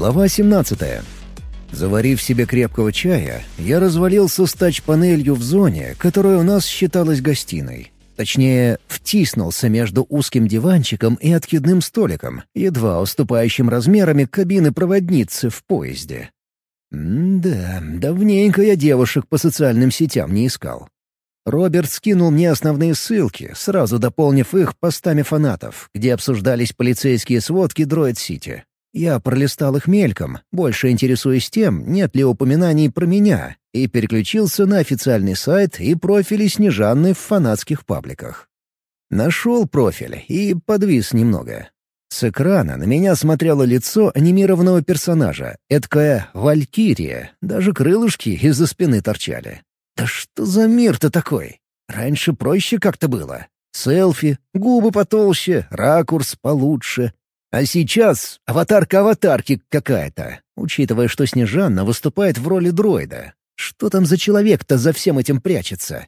Глава 17. Заварив себе крепкого чая, я развалился с тач-панелью в зоне, которая у нас считалась гостиной. Точнее, втиснулся между узким диванчиком и откидным столиком, едва уступающим размерами кабины проводницы в поезде. Да, давненько я девушек по социальным сетям не искал. Роберт скинул мне основные ссылки, сразу дополнив их постами фанатов, где обсуждались полицейские сводки Дроид-Сити. Я пролистал их мельком, больше интересуясь тем, нет ли упоминаний про меня, и переключился на официальный сайт и профили Снежанны в фанатских пабликах. Нашел профиль и подвис немного. С экрана на меня смотрело лицо анимированного персонажа, эдакая валькирия, даже крылышки из-за спины торчали. Да что за мир-то такой? Раньше проще как-то было. Селфи, губы потолще, ракурс получше. А сейчас аватарка аватарки какая-то, учитывая, что Снежанна выступает в роли дроида. Что там за человек-то за всем этим прячется?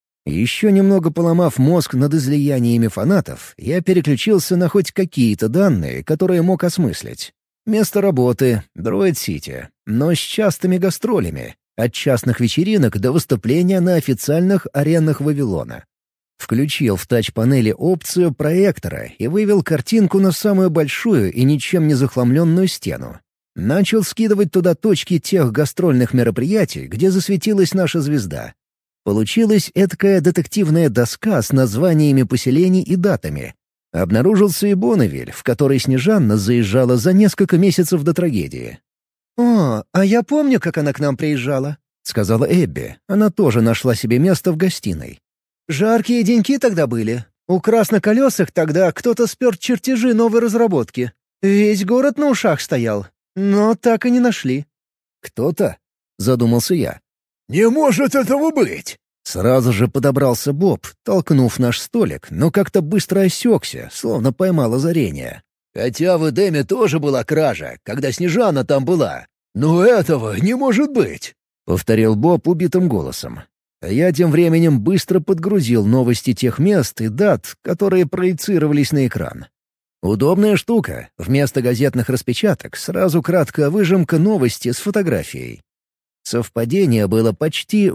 Еще немного поломав мозг над излияниями фанатов, я переключился на хоть какие-то данные, которые мог осмыслить. Место работы — Дроид-Сити, но с частыми гастролями, от частных вечеринок до выступления на официальных аренах Вавилона. Включил в тач-панели опцию проектора и вывел картинку на самую большую и ничем не захламленную стену. Начал скидывать туда точки тех гастрольных мероприятий, где засветилась наша звезда. Получилась эдакая детективная доска с названиями поселений и датами. Обнаружился и Бонневиль, в который Снежанна заезжала за несколько месяцев до трагедии. «О, а я помню, как она к нам приезжала», — сказала Эбби. Она тоже нашла себе место в гостиной. «Жаркие деньки тогда были. У красноколесых тогда кто-то спер чертежи новой разработки. Весь город на ушах стоял, но так и не нашли». «Кто-то?» — задумался я. «Не может этого быть!» Сразу же подобрался Боб, толкнув наш столик, но как-то быстро осекся, словно поймал озарение. «Хотя в Эдеме тоже была кража, когда Снежана там была. Но этого не может быть!» — повторил Боб убитым голосом. А я тем временем быстро подгрузил новости тех мест и дат, которые проецировались на экран. Удобная штука. Вместо газетных распечаток сразу краткая выжимка новости с фотографией. Совпадение было почти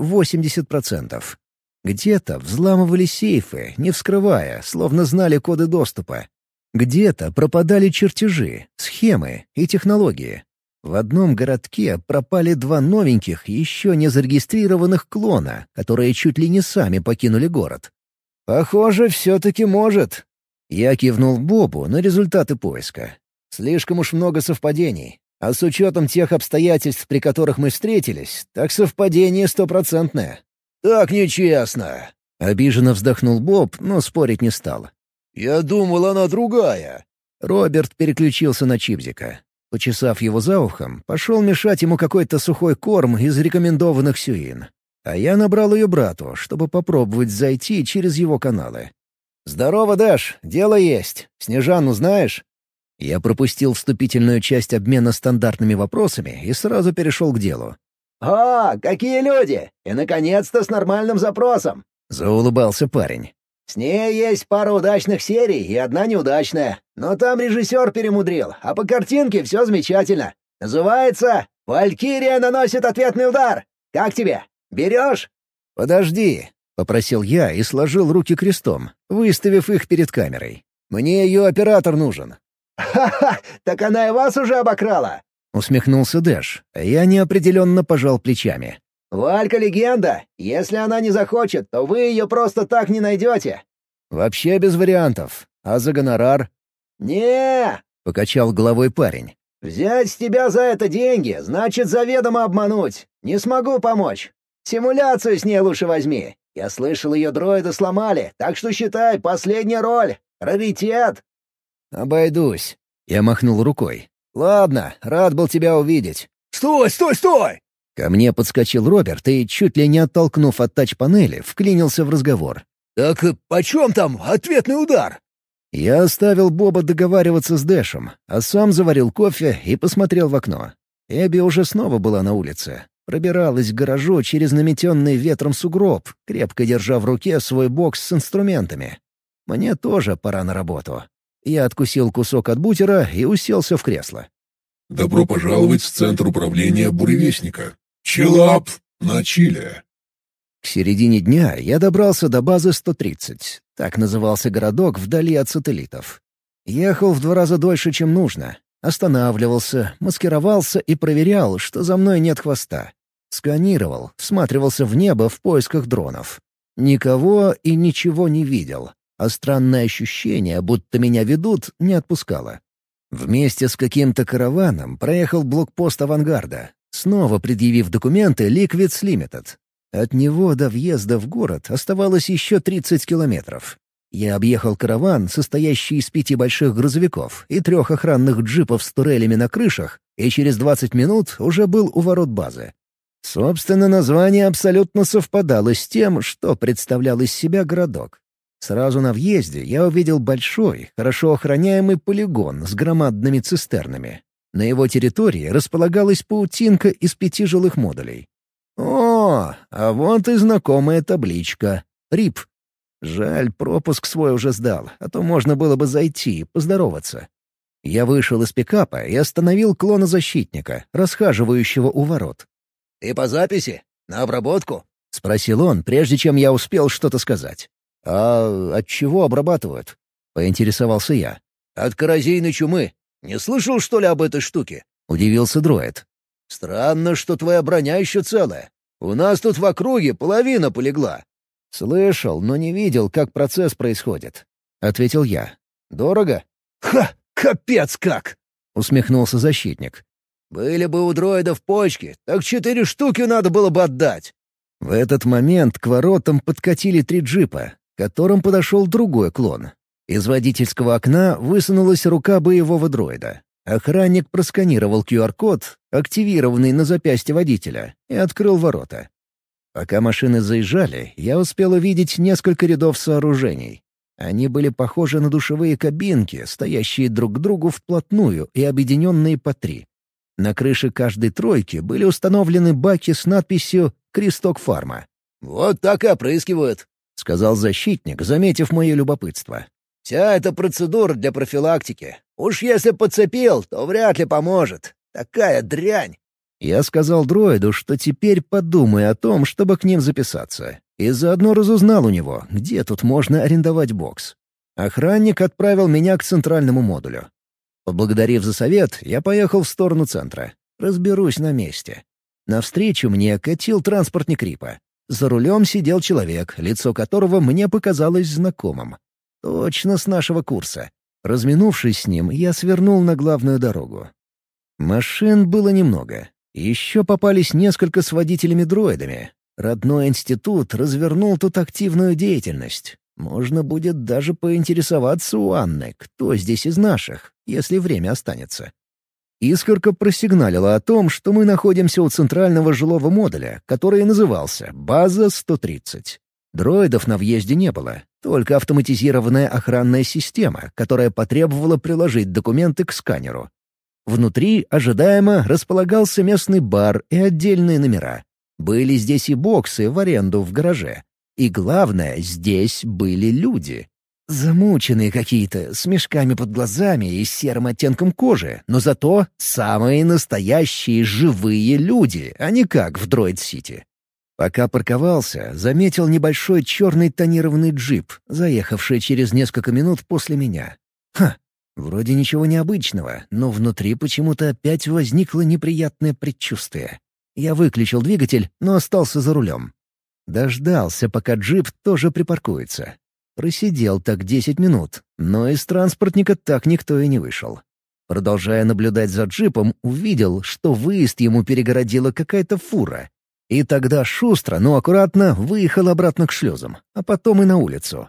80%. Где-то взламывали сейфы, не вскрывая, словно знали коды доступа. Где-то пропадали чертежи, схемы и технологии. В одном городке пропали 2 новеньких, еще не зарегистрированных клона, которые чуть ли не сами покинули город. «Похоже, все-таки может». Я кивнул Бобу на результаты поиска. Слишком уж много совпадений. А с учетом тех обстоятельств, при которых мы встретились, так совпадение 100%. «Так нечестно!» — обиженно вздохнул Боб, но спорить не стал. «Я думал, она другая». Роберт переключился на Чипзика. Почесав его за ухом, пошел мешать ему какой-то сухой корм из рекомендованных Сюин. А я набрал ее брату, чтобы попробовать зайти через его каналы. «Здорово, Дэш, дело есть. Снежанну знаешь?» Я пропустил вступительную часть обмена стандартными вопросами и сразу перешел к делу. «О, какие люди! И, наконец-то, с нормальным запросом!» — заулыбался парень. «С ней есть пара удачных серий и одна неудачная. Но там режиссер перемудрил, а по картинке все замечательно. Называется «Валькирия наносит ответный удар». Как тебе? Берешь?» «Подожди», — попросил я и сложил руки крестом, выставив их перед камерой. «Мне ее оператор нужен». «Ха-ха! Так она и вас уже обокрала!» — усмехнулся Дэш, а я неопределенно пожал плечами. «Валька легенда. Если она не захочет, то вы ее просто так не найдете». «Вообще без вариантов. А за гонорар?» «Не!» — покачал головой парень. «Взять с тебя за это деньги, значит заведомо обмануть. Не смогу помочь. Симуляцию с ней лучше возьми. Я слышал, ее дроида сломали, так что считай, последняя роль. Раритет». «Обойдусь», — я махнул рукой. «Ладно, рад был тебя увидеть». «Стой, стой, стой!» Ко мне подскочил Роберт и, чуть ли не оттолкнув от тач-панели, вклинился в разговор. «Так почем там ответный удар?» Я оставил Боба договариваться с Дэшем, а сам заварил кофе и посмотрел в окно. Эбби уже снова была на улице. Пробиралась к гаражу через наметенный ветром сугроб, крепко держа в руке свой бокс с инструментами. Мне тоже пора на работу. Я откусил кусок от бутера и уселся в кресло. Добро пожаловать в Центр управления Буревестника. Челап на Чиле. К середине дня я добрался до базы 130. Так назывался городок вдали от сателлитов. Ехал в 2 раза дольше, чем нужно. Останавливался, маскировался и проверял, что за мной нет хвоста. Сканировал, всматривался в небо в поисках дронов. Никого и ничего не видел, а странное ощущение, будто меня ведут, не отпускало. Вместе с каким-то караваном проехал блокпост авангарда, снова предъявив документы Liquids Limited. От него до въезда в город оставалось еще 30 километров. Я объехал караван, состоящий из 5 больших грузовиков и 3 охранных джипов с турелями на крышах, и через 20 минут уже был у ворот базы. Собственно, название абсолютно совпадало с тем, что представлял из себя городок. Сразу на въезде я увидел большой, хорошо охраняемый полигон с громадными цистернами. На его территории располагалась паутинка из 5 жилых модулей. О, а вот и знакомая табличка. РИП. Жаль, пропуск свой уже сдал, а то можно было бы зайти и поздороваться. Я вышел из пикапа и остановил клона-защитника, расхаживающего у ворот. «Ты по записи? На обработку?» — спросил он, прежде чем я успел что-то сказать. «А от чего обрабатывают?» — поинтересовался я. «От коррозийной чумы. Не слышал, что ли, об этой штуке?» — удивился дроид. «Странно, что твоя броня еще целая. У нас тут в округе половина полегла». «Слышал, но не видел, как процесс происходит», — ответил я. «Дорого?» «Ха! Капец как!» — усмехнулся защитник. «Были бы у дроидов почки, так 4 штуки надо было бы отдать». В этот момент к воротам подкатили 3 джипа, к которым подошел другой клон. Из водительского окна высунулась рука боевого дроида. Охранник просканировал QR-код, активированный на запястье водителя, и открыл ворота. Пока машины заезжали, я успел увидеть несколько рядов сооружений. Они были похожи на душевые кабинки, стоящие друг к другу вплотную и объединенные по 3. На крыше каждой тройки были установлены баки с надписью «Кресток фарма». «Вот так и опрыскивают», — сказал защитник, заметив мое любопытство. «Вся эта процедура для профилактики. Уж если подцепил, то вряд ли поможет. Такая дрянь». Я сказал дроиду, что теперь подумаю о том, чтобы к ним записаться, и заодно разузнал у него, где тут можно арендовать бокс. Охранник отправил меня к центральному модулю. Поблагодарив за совет, я поехал в сторону центра. Разберусь на месте. Навстречу мне катил транспортник Рипа. За рулем сидел человек, лицо которого мне показалось знакомым. Точно с нашего курса. Разминувшись с ним, я свернул на главную дорогу. Машин было немного. Еще попались несколько с водителями-дроидами. Родной институт развернул тут активную деятельность. Можно будет даже поинтересоваться у Анны, кто здесь из наших, если время останется. Искорка просигналила о том, что мы находимся у центрального жилого модуля, который назывался «База 130». Дроидов на въезде не было, только автоматизированная охранная система, которая потребовала приложить документы к сканеру. Внутри, ожидаемо, располагался местный бар и отдельные номера. Были здесь и боксы в аренду в гараже. И главное, здесь были люди. Замученные какие-то, с мешками под глазами и серым оттенком кожи, но зато самые настоящие живые люди, а не как в Дроид-Сити. Пока парковался, заметил небольшой черный тонированный джип, заехавший через несколько минут после меня. Вроде ничего необычного, но внутри почему-то опять возникло неприятное предчувствие. Я выключил двигатель, но остался за рулем. Дождался, пока джип тоже припаркуется. Просидел так 10 минут, но из транспортника так никто и не вышел. Продолжая наблюдать за джипом, увидел, что выезд ему перегородила какая-то фура. И тогда шустро, но аккуратно выехал обратно к шлюзам, а потом и на улицу.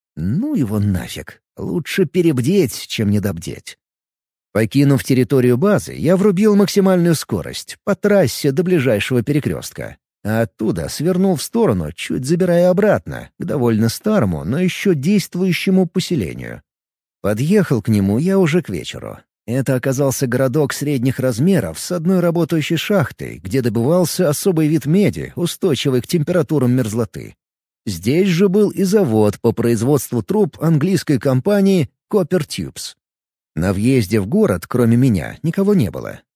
Ну его нафиг. Лучше перебдеть, чем недобдеть. Покинув территорию базы, я врубил максимальную скорость по трассе до ближайшего перекрестка. А оттуда свернул в сторону, чуть забирая обратно, к довольно старому, но еще действующему поселению. Подъехал к нему я уже к вечеру. Это оказался городок средних размеров с одной работающей шахтой, где добывался особый вид меди, устойчивый к температурам мерзлоты. Здесь же был и завод по производству труб английской компании Copper Tubes. На въезде в город, кроме меня, никого не было.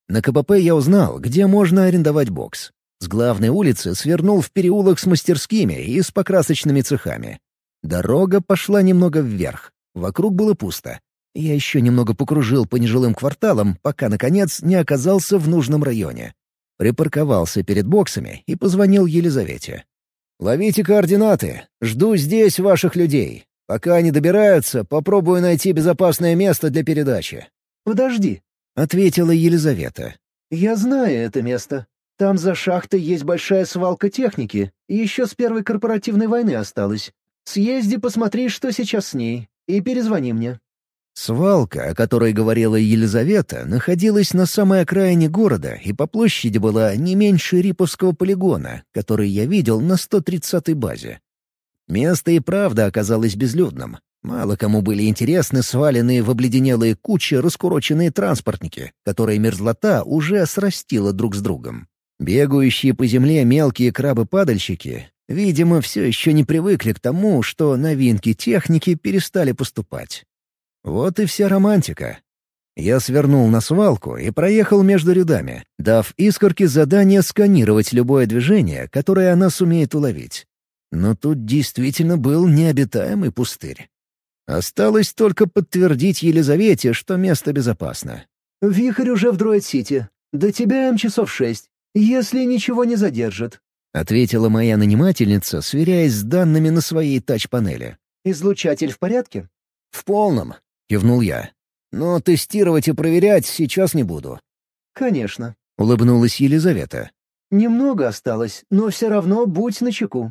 На КПП я узнал, где можно арендовать бокс. С главной улицы свернул в переулок с мастерскими и с покрасочными цехами. Дорога пошла немного вверх. Вокруг было пусто. Я еще немного покружил по нежилым кварталам, пока, наконец, не оказался в нужном районе. Припарковался перед боксами и позвонил Елизавете. «Ловите координаты. Жду здесь ваших людей. Пока они добираются, попробую найти безопасное место для передачи». «Подожди», — ответила Елизавета. «Я знаю это место. Там за шахтой есть большая свалка техники, и еще с первой корпоративной войны осталось. Съезди, посмотри, что сейчас с ней, и перезвони мне». Свалка, о которой говорила Елизавета, находилась на самой окраине города и по площади была не меньше Риповского полигона, который я видел на 130-й базе. Место и правда оказалось безлюдным. Мало кому были интересны сваленные в обледенелые кучи раскуроченные транспортники, которые мерзлота уже срастила друг с другом. Бегающие по земле мелкие крабы-падальщики, видимо, все еще не привыкли к тому, что новинки техники перестали поступать. Вот и вся романтика. Я свернул на свалку и проехал между рядами, дав Искорке задание сканировать любое движение, которое она сумеет уловить. Но тут действительно был необитаемый пустырь. Осталось только подтвердить Елизавете, что место безопасно. «Вихрь уже в Дроид-Сити. До тебя часов 6, если ничего не задержит», — ответила моя нанимательница, сверяясь с данными на своей тач-панели. «Излучатель в порядке?» «В полном», — кивнул я. «Но тестировать и проверять сейчас не буду». «Конечно», — улыбнулась Елизавета. «Немного осталось, но все равно будь начеку».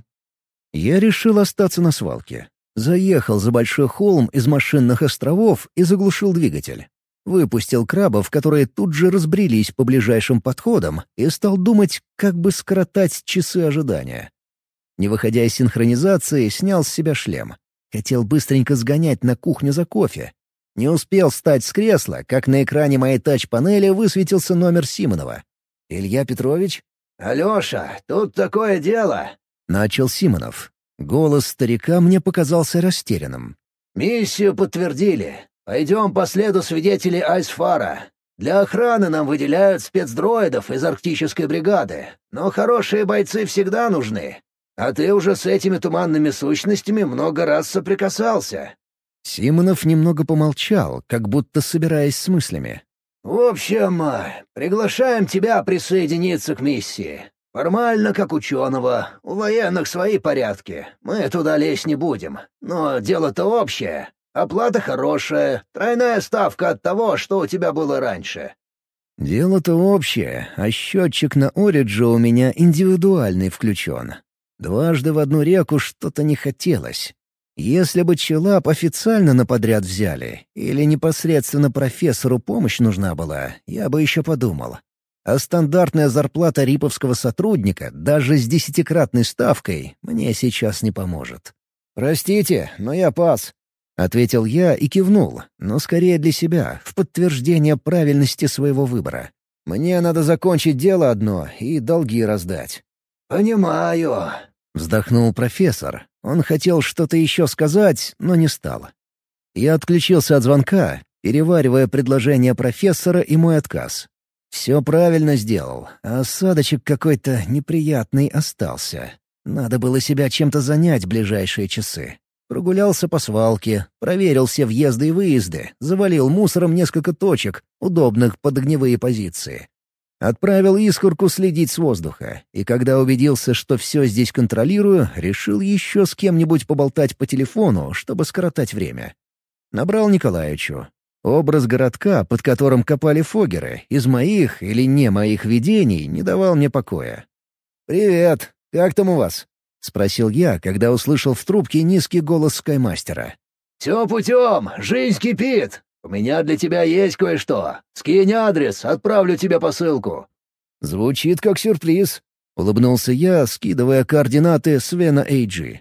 Я решил остаться на свалке. Заехал за большой холм из машинных островов и заглушил двигатель. Выпустил крабов, которые тут же разбрелись по ближайшим подходам, и стал думать, как бы скоротать часы ожидания. Не выходя из синхронизации, снял с себя шлем. Хотел быстренько сгонять на кухню за кофе. Не успел встать с кресла, как на экране моей тач-панели высветился номер Симонова. «Илья Петрович?» «Алеша, тут такое дело!» — начал Симонов. Голос старика мне показался растерянным. «Миссию подтвердили. Пойдем по следу свидетелей Айсфара. Для охраны нам выделяют спецдроидов из арктической бригады, но хорошие бойцы всегда нужны. А ты уже с этими туманными сущностями много раз соприкасался». Симонов немного помолчал, как будто собираясь с мыслями. «В общем, приглашаем тебя присоединиться к миссии. Формально, как ученого, у военных свои порядки. Мы туда лезть не будем. Но дело-то общее. Оплата хорошая, тройная ставка от того, что у тебя было раньше». «Дело-то общее, а счетчик на Ориджо у меня индивидуальный включен. Дважды в одну реку что-то не хотелось. Если бы Челап официально на подряд взяли, или непосредственно профессору помощь нужна была, я бы еще подумал. А стандартная зарплата риповского сотрудника, даже с 10-кратной ставкой, мне сейчас не поможет. «Простите, но я пас», — ответил я и кивнул, но скорее для себя, в подтверждение правильности своего выбора. «Мне надо закончить дело одно и долги раздать». «Понимаю», — вздохнул профессор. Он хотел что-то еще сказать, но не стал. Я отключился от звонка, переваривая предложение профессора и мой отказ. Все правильно сделал, а осадочек какой-то неприятный остался. Надо было себя чем-то занять в ближайшие часы. Прогулялся по свалке, проверил все въезды и выезды, завалил мусором несколько точек, удобных под огневые позиции. Отправил Искорку следить с воздуха, и когда убедился, что все здесь контролирую, решил еще с кем-нибудь поболтать по телефону, чтобы скоротать время. Набрал Николаевичу. Образ городка, под которым копали фоггеры, из моих или не моих видений, не давал мне покоя. «Привет, как там у вас?» — спросил я, когда услышал в трубке низкий голос скаймастера. «Все путем, жизнь кипит. У меня для тебя есть кое-что. Скинь адрес, отправлю тебе посылку». «Звучит как сюрприз», — улыбнулся я, скидывая координаты Свена Эйджи.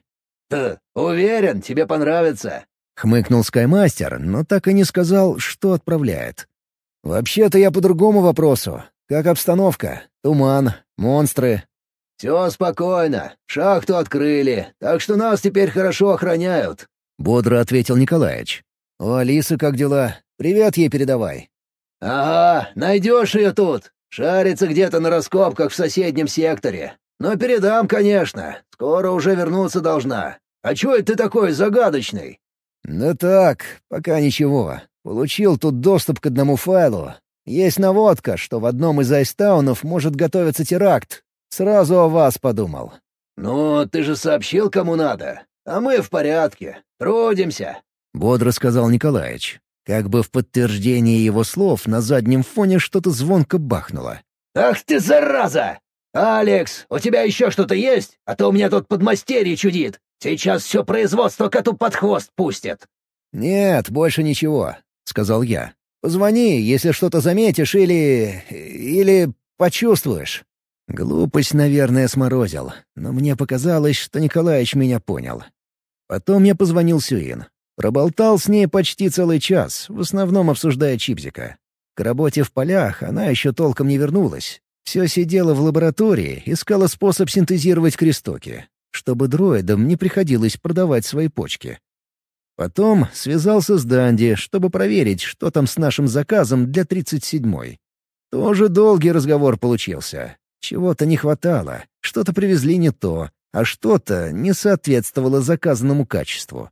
«Уверен, тебе понравится». — хмыкнул скаймастер, но так и не сказал, что отправляет. «Вообще-то я по другому вопросу. Как обстановка? Туман, монстры?» «Все спокойно. Шахту открыли, так что нас теперь хорошо охраняют», — бодро ответил Николаевич. «У Алисы как дела? Привет ей передавай». «Ага, найдешь ее тут. Шарится где-то на раскопках в соседнем секторе. Но передам, конечно. Скоро уже вернуться должна. А чё это ты такой загадочный?» «Да так, пока ничего. Получил тут доступ к одному файлу. Есть наводка, что в одном из айстаунов может готовиться теракт. Сразу о вас подумал». «Ну, ты же сообщил, кому надо. А мы в порядке. Трудимся». — бодро сказал Николаич. Как бы в подтверждение его слов на заднем фоне что-то звонко бахнуло. «Ах ты, зараза! Алекс, у тебя еще что-то есть? А то у меня тут подмастерье чудит. Сейчас все производство коту под хвост пустят». «Нет, больше ничего», — сказал я. «Позвони, если что-то заметишь или почувствуешь». Глупость, наверное, сморозил, но мне показалось, что Николаич меня понял. Потом я позвонил Сюин. Проболтал с ней почти целый час, в основном обсуждая Чипзика. К работе в полях она еще толком не вернулась. Все сидела в лаборатории, искала способ синтезировать крестоки, чтобы дроидам не приходилось продавать свои почки. Потом связался с Данди, чтобы проверить, что там с нашим заказом для 37-й. Тоже долгий разговор получился. Чего-то не хватало, что-то привезли не то, а что-то не соответствовало заказанному качеству.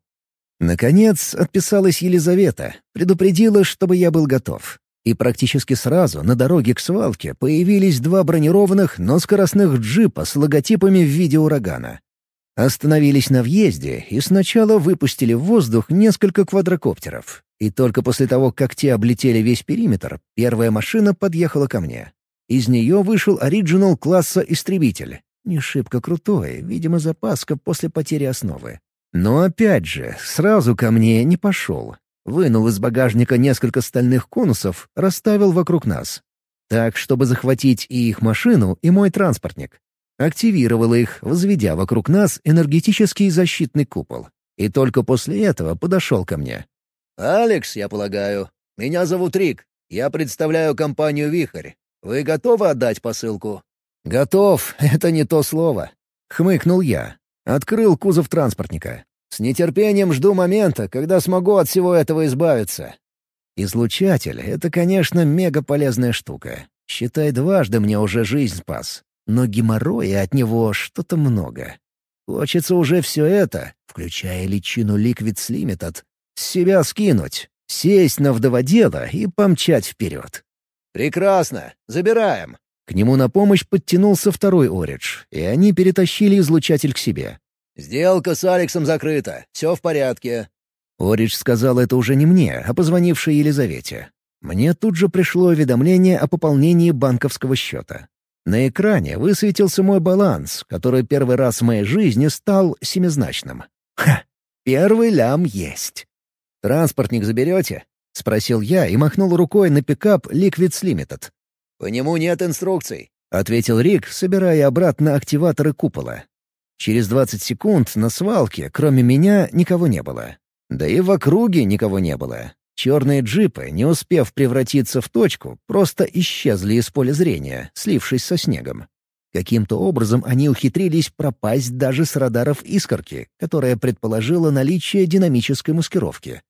Наконец отписалась Елизавета, предупредила, чтобы я был готов. И практически сразу на дороге к свалке появились два бронированных, но скоростных джипа с логотипами в виде урагана. Остановились на въезде и сначала выпустили в воздух несколько квадрокоптеров. И только после того, как те облетели весь периметр, первая машина подъехала ко мне. Из нее вышел оригинал класса «Истребитель». Не шибко крутой, видимо, запаска после потери основы. Но опять же, сразу ко мне не пошел. Вынул из багажника несколько стальных конусов, расставил вокруг нас. Так, чтобы захватить и их машину, и мой транспортник. Активировал их, возведя вокруг нас энергетический защитный купол. И только после этого подошел ко мне. «Алекс, я полагаю. Меня зовут Рик. Я представляю компанию «Вихрь». Вы готовы отдать посылку?» «Готов. Это не то слово». Хмыкнул я. Открыл кузов транспортника. «С нетерпением жду момента, когда смогу от всего этого избавиться». Излучатель — это, конечно, мегаполезная штука. Считай, дважды мне уже жизнь спас. Но геморроя от него что-то много. Хочется уже все это, включая личину Liquids Limited, с себя скинуть, сесть на вдоводела и помчать вперед. «Прекрасно! Забираем!» К нему на помощь подтянулся второй Оридж, и они перетащили излучатель к себе. «Сделка с Алексом закрыта. Все в порядке». Оридж сказал это уже не мне, а позвонившей Елизавете. Мне тут же пришло уведомление о пополнении банковского счета. На экране высветился мой баланс, который первый раз в моей жизни стал семизначным. Ха! Первый лям есть. «Транспортник заберете?» — спросил я и махнул рукой на пикап Liquids Limited. «По нему нет инструкций», — ответил Рик, собирая обратно активаторы купола. Через 20 секунд на свалке, кроме меня, никого не было. Да и в округе никого не было. Черные джипы, не успев превратиться в точку, просто исчезли из поля зрения, слившись со снегом. Каким-то образом они ухитрились пропасть даже с радаров «Искорки», которая предположила наличие динамической маскировки.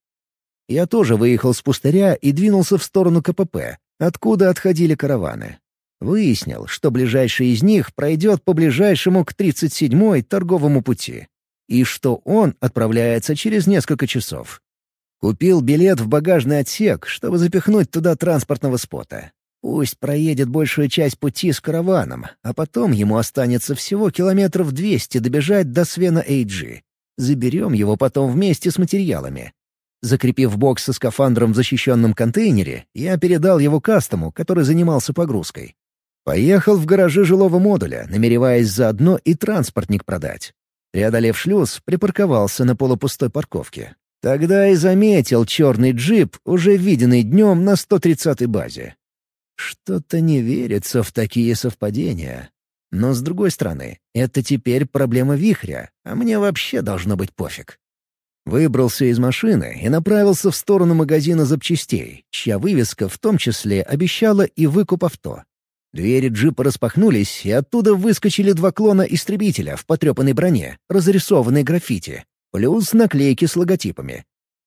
Я тоже выехал с пустыря и двинулся в сторону КПП, откуда отходили караваны. Выяснил, что ближайший из них пройдет по ближайшему к 37-й торговому пути, и что он отправляется через несколько часов. Купил билет в багажный отсек, чтобы запихнуть туда транспортного спота. Пусть проедет большую часть пути с караваном, а потом ему останется всего 200 километров добежать до Свена AG. Заберем его потом вместе с материалами. Закрепив бокс со скафандром в защищенном контейнере, я передал его кастому, который занимался погрузкой. Поехал в гаражи жилого модуля, намереваясь заодно и транспортник продать. Преодолев шлюз, припарковался на полупустой парковке. Тогда и заметил черный джип, уже виденный днем на 130-й базе. Что-то не верится в такие совпадения. Но, с другой стороны, это теперь проблема Вихря, а мне вообще должно быть пофиг. Выбрался из машины и направился в сторону магазина запчастей, чья вывеска в том числе обещала и выкуп авто. Двери джипа распахнулись, и оттуда выскочили два клона истребителя в потрепанной броне, разрисованной граффити, плюс наклейки с логотипами.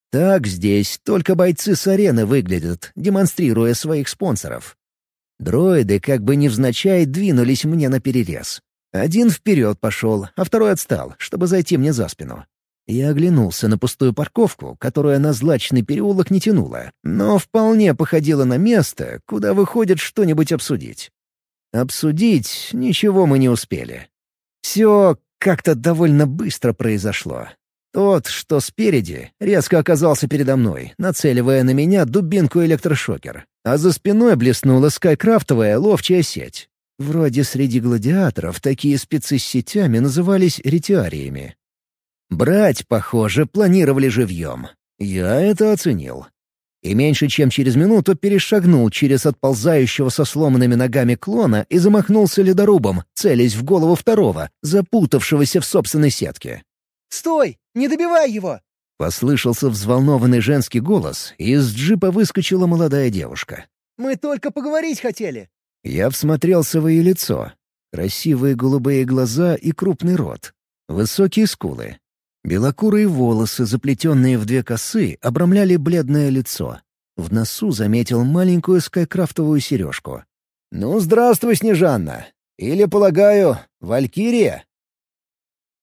Так здесь только бойцы с арены выглядят, демонстрируя своих спонсоров. Дроиды как бы невзначай двинулись мне наперерез. Один вперед пошел, а второй отстал, чтобы зайти мне за спину. Я оглянулся на пустую парковку, которая на злачный переулок не тянула, но вполне походила на место, куда выходит что-нибудь обсудить. Обсудить ничего мы не успели. Все как-то довольно быстро произошло. Тот, что спереди, резко оказался передо мной, нацеливая на меня дубинку-электрошокер, а за спиной блеснула скайкрафтовая ловчая сеть. Вроде среди гладиаторов такие спецы с сетями назывались ретиариями. Брать, похоже, планировали живьем. Я это оценил. И меньше чем через минуту перешагнул через отползающего со сломанными ногами клона и замахнулся ледорубом, целясь в голову второго, запутавшегося в собственной сетке. «Стой! Не добивай его!» Послышался взволнованный женский голос, и из джипа выскочила молодая девушка. «Мы только поговорить хотели!» Я всмотрелся в ее лицо. Красивые голубые глаза и крупный рот. Высокие скулы. Белокурые волосы, заплетенные в 2 косы, обрамляли бледное лицо. В носу заметил маленькую скайкрафтовую сережку. «Ну, здравствуй, Снежанна! Или, полагаю, Валькирия?»